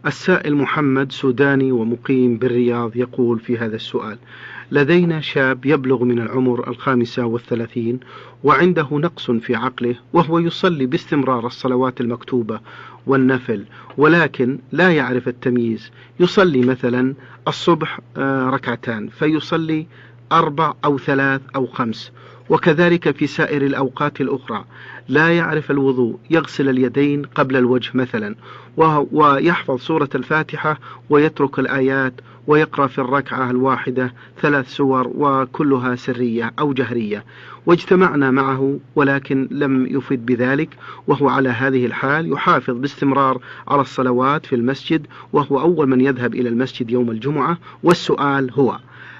السائل محمد سوداني ومقيم بالرياض يقول في هذا السؤال: لدينا شاب يبلغ من العمر 35 وعنده نقص في عقله، وهو يصلي باستمرار الصلوات المكتوبة والنفل، ولكن لا يعرف التمييز. يصلي مثلا الصبح ركعتان، فيصلي 4 أو 3 أو 5، وكذلك في سائر الأوقات الأخرى. لا يعرف الوضوء، يغسل اليدين قبل الوجه مثلا، ويحفظ سورة الفاتحة ويترك الآيات، ويقرأ في الركعة الواحدة 3 سور وكلها سرية أو جهرية. واجتمعنا معه ولكن لم يفد بذلك، وهو على هذه الحال يحافظ باستمرار على الصلوات في المسجد، وهو أول من يذهب إلى المسجد يوم الجمعة. والسؤال هو: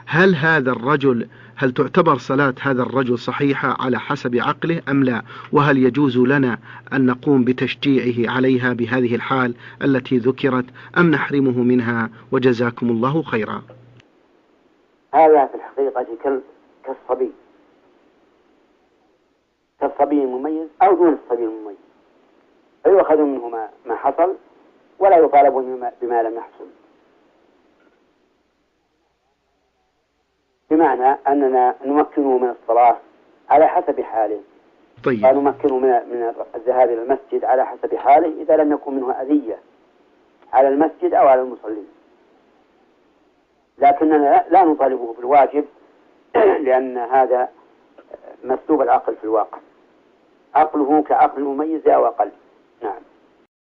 هل تعتبر صلاة هذا الرجل صحيحة على حسب عقله أم لا؟ وهل يجوز لنا أن نقوم بتشجيعه عليها بهذه الحال التي ذكرت، أم نحرمه منها؟ وجزاكم الله خيرا. هذا في الحقيقة كالصبي المميز أو دون الصبي المميز، فيؤخذ منه ما حصل ولا يطالب بما لم يحصل، بمعنى أننا نمكنه من الصلاة على حسب حاله. طيب. ونمكنه من الذهاب إلى المسجد على حسب حاله إذا لم يكن منه أذية على المسجد أو على المصلين، لكننا لا نطالبه بالواجب لأن هذا مسلوب العقل في الواقع، عقله كعقل المميز أو أقل.